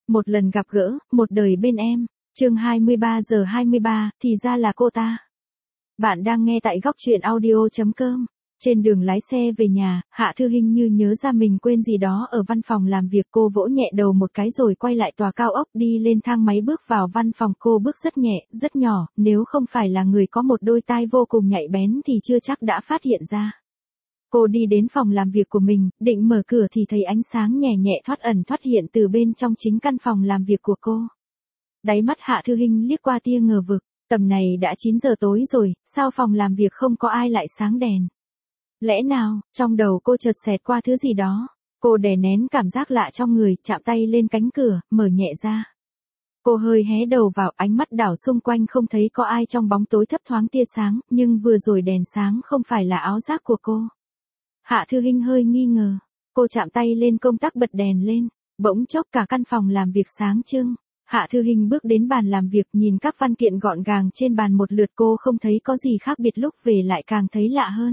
Một lần gặp gỡ, một đời bên em. Chương 23:23, thì ra là cô ta. Bạn đang nghe tại góc truyện audio.com. Trên đường lái xe về nhà, Hạ Thư Hinh như nhớ ra mình quên gì đó ở văn phòng làm việc, cô vỗ nhẹ đầu một cái rồi quay lại tòa cao ốc, đi lên thang máy bước vào văn phòng. Cô bước rất nhẹ, rất nhỏ, nếu không phải là người có một đôi tai vô cùng nhạy bén thì chưa chắc đã phát hiện ra. Cô đi đến phòng làm việc của mình, định mở cửa thì thấy ánh sáng nhẹ nhẹ thoát ẩn thoát hiện từ bên trong chính căn phòng làm việc của cô. Đáy mắt Hạ Thư Hinh liếc qua tia ngờ vực, tầm này đã 9 giờ tối rồi, sao phòng làm việc không có ai lại sáng đèn? Lẽ nào, trong đầu cô chợt xẹt qua thứ gì đó, cô đè nén cảm giác lạ trong người, chạm tay lên cánh cửa, mở nhẹ ra. Cô hơi hé đầu vào, ánh mắt đảo xung quanh không thấy có ai, trong bóng tối thấp thoáng tia sáng, nhưng vừa rồi đèn sáng không phải là áo giáp của cô. Hạ Thư Hinh hơi nghi ngờ, cô chạm tay lên công tắc bật đèn lên, bỗng chốc cả căn phòng làm việc sáng trưng. Hạ Thư Hinh bước đến bàn làm việc, nhìn các văn kiện gọn gàng trên bàn một lượt, cô không thấy có gì khác biệt, lúc về lại càng thấy lạ hơn.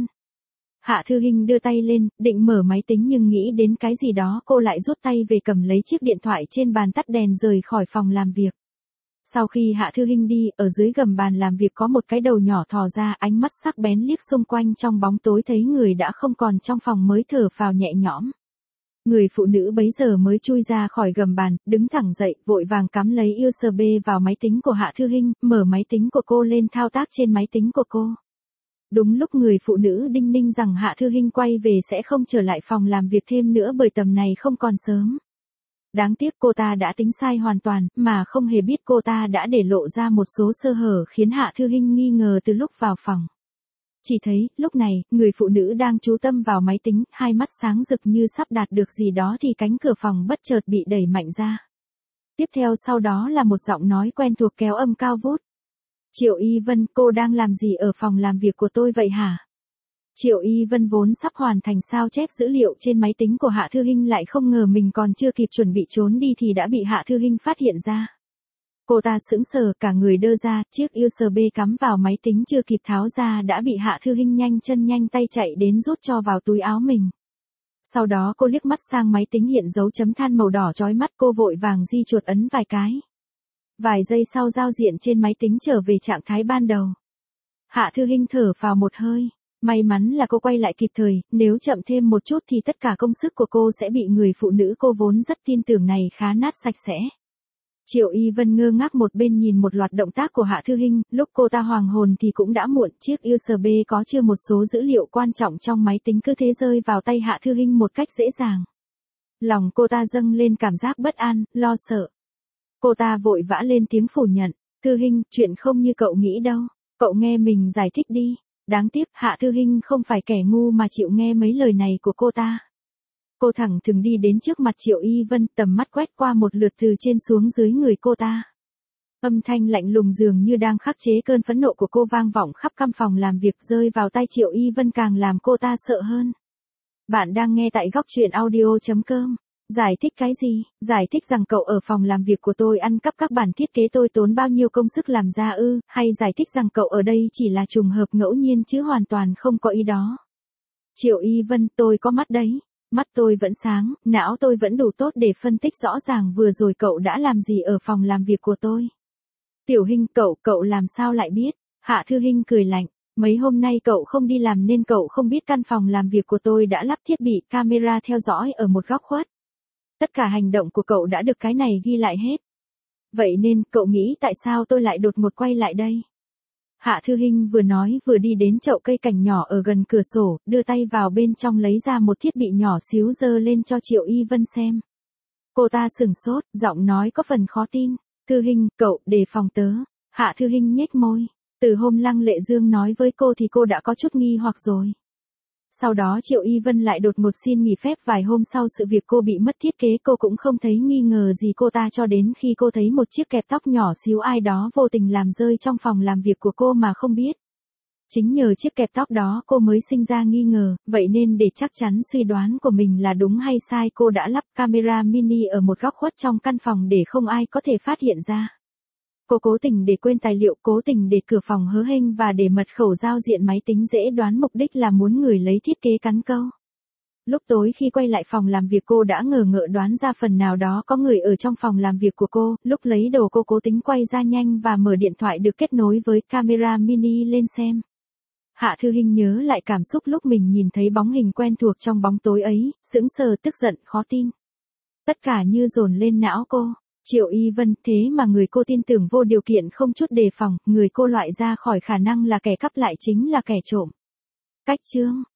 Hạ Thư Hinh đưa tay lên, định mở máy tính nhưng nghĩ đến cái gì đó, cô lại rút tay về cầm lấy chiếc điện thoại trên bàn, tắt đèn rời khỏi phòng làm việc. Sau khi Hạ Thư Hinh đi, ở dưới gầm bàn làm việc có một cái đầu nhỏ thò ra, ánh mắt sắc bén liếc xung quanh, trong bóng tối thấy người đã không còn trong phòng mới thở phào nhẹ nhõm. Người phụ nữ bấy giờ mới chui ra khỏi gầm bàn, đứng thẳng dậy, vội vàng cắm lấy USB vào máy tính của Hạ Thư Hinh, mở máy tính của cô lên thao tác trên máy tính của cô. Đúng lúc người phụ nữ đinh ninh rằng Hạ Thư Hinh quay về sẽ không trở lại phòng làm việc thêm nữa bởi tầm này không còn sớm. Đáng tiếc cô ta đã tính sai hoàn toàn, mà không hề biết cô ta đã để lộ ra một số sơ hở khiến Hạ Thư Hinh nghi ngờ từ lúc vào phòng. Chỉ thấy, lúc này, người phụ nữ đang chú tâm vào máy tính, hai mắt sáng rực như sắp đạt được gì đó thì cánh cửa phòng bất chợt bị đẩy mạnh ra. Tiếp theo sau đó là một giọng nói quen thuộc kéo âm cao vút. Triệu Y Vân, cô đang làm gì ở phòng làm việc của tôi vậy hả? Triệu Y Vân vốn sắp hoàn thành sao chép dữ liệu trên máy tính của Hạ Thư Hinh, lại không ngờ mình còn chưa kịp chuẩn bị trốn đi thì đã bị Hạ Thư Hinh phát hiện ra. Cô ta sững sờ, cả người đơ ra, chiếc USB cắm vào máy tính chưa kịp tháo ra đã bị Hạ Thư Hinh nhanh chân nhanh tay chạy đến rút cho vào túi áo mình. Sau đó cô liếc mắt sang máy tính hiện dấu chấm than màu đỏ chói mắt, cô vội vàng di chuột ấn vài cái. Vài giây sau giao diện trên máy tính trở về trạng thái ban đầu. Hạ Thư Hinh thở phào một hơi. May mắn là cô quay lại kịp thời, nếu chậm thêm một chút thì tất cả công sức của cô sẽ bị người phụ nữ cô vốn rất tin tưởng này khá nát sạch sẽ. Triệu Y Vân ngơ ngác một bên nhìn một loạt động tác của Hạ Thư Hinh, lúc cô ta hoàng hồn thì cũng đã muộn, chiếc USB có chứa một số dữ liệu quan trọng trong máy tính cứ thế rơi vào tay Hạ Thư Hinh một cách dễ dàng. Lòng cô ta dâng lên cảm giác bất an, lo sợ. Cô ta vội vã lên tiếng phủ nhận, Thư Hinh, chuyện không như cậu nghĩ đâu, cậu nghe mình giải thích đi. Đáng tiếc, Hạ Thư Hinh không phải kẻ ngu mà chịu nghe mấy lời này của cô ta. Cô thẳng thừng đi đến trước mặt Triệu Y Vân, tầm mắt quét qua một lượt từ trên xuống dưới người cô ta. Âm thanh lạnh lùng dường như đang khắc chế cơn phẫn nộ của cô vang vọng khắp căn phòng làm việc, rơi vào tai Triệu Y Vân càng làm cô ta sợ hơn. Bạn đang nghe tại góc truyện audio.com. Giải thích cái gì? Giải thích rằng cậu ở phòng làm việc của tôi ăn cắp các bản thiết kế tôi tốn bao nhiêu công sức làm ra ư? Hay giải thích rằng cậu ở đây chỉ là trùng hợp ngẫu nhiên chứ hoàn toàn không có ý đó? Triệu Y Vân, tôi có mắt đấy. Mắt tôi vẫn sáng, não tôi vẫn đủ tốt để phân tích rõ ràng vừa rồi cậu đã làm gì ở phòng làm việc của tôi. Tiểu Hinh, cậu làm sao lại biết? Hạ Thư Hinh cười lạnh. Mấy hôm nay cậu không đi làm nên cậu không biết căn phòng làm việc của tôi đã lắp thiết bị camera theo dõi ở một góc khuất. Tất cả hành động của cậu đã được cái này ghi lại hết. Vậy nên, cậu nghĩ tại sao tôi lại đột ngột quay lại đây? Hạ Thư Hinh vừa nói vừa đi đến chậu cây cảnh nhỏ ở gần cửa sổ, đưa tay vào bên trong lấy ra một thiết bị nhỏ xíu giơ lên cho Triệu Y Vân xem. Cô ta sửng sốt, giọng nói có phần khó tin. Thư Hinh, cậu, đề phòng tớ. Hạ Thư Hinh nhếch môi. Từ hôm Lăng Lệ Dương nói với cô thì cô đã có chút nghi hoặc rồi. Sau đó Triệu Y Vân lại đột ngột xin nghỉ phép vài hôm sau sự việc cô bị mất thiết kế, cô cũng không thấy nghi ngờ gì cô ta cho đến khi cô thấy một chiếc kẹp tóc nhỏ xíu ai đó vô tình làm rơi trong phòng làm việc của cô mà không biết. Chính nhờ chiếc kẹp tóc đó cô mới sinh ra nghi ngờ, vậy nên để chắc chắn suy đoán của mình là đúng hay sai cô đã lắp camera mini ở một góc khuất trong căn phòng để không ai có thể phát hiện ra. Cô cố tình để quên tài liệu, cố tình để cửa phòng hớ hênh và để mật khẩu giao diện máy tính dễ đoán, mục đích là muốn người lấy thiết kế cắn câu. Lúc tối khi quay lại phòng làm việc cô đã ngờ ngợ đoán ra phần nào đó có người ở trong phòng làm việc của cô, lúc lấy đồ cô cố tính quay ra nhanh và mở điện thoại được kết nối với camera mini lên xem. Hạ Thư Hinh nhớ lại cảm xúc lúc mình nhìn thấy bóng hình quen thuộc trong bóng tối ấy, sững sờ tức giận khó tin. Tất cả như dồn lên não cô. Triệu Y Vân, thế mà người cô tin tưởng vô điều kiện không chút đề phòng, người cô loại ra khỏi khả năng là kẻ cắp lại chính là kẻ trộm. Cách chương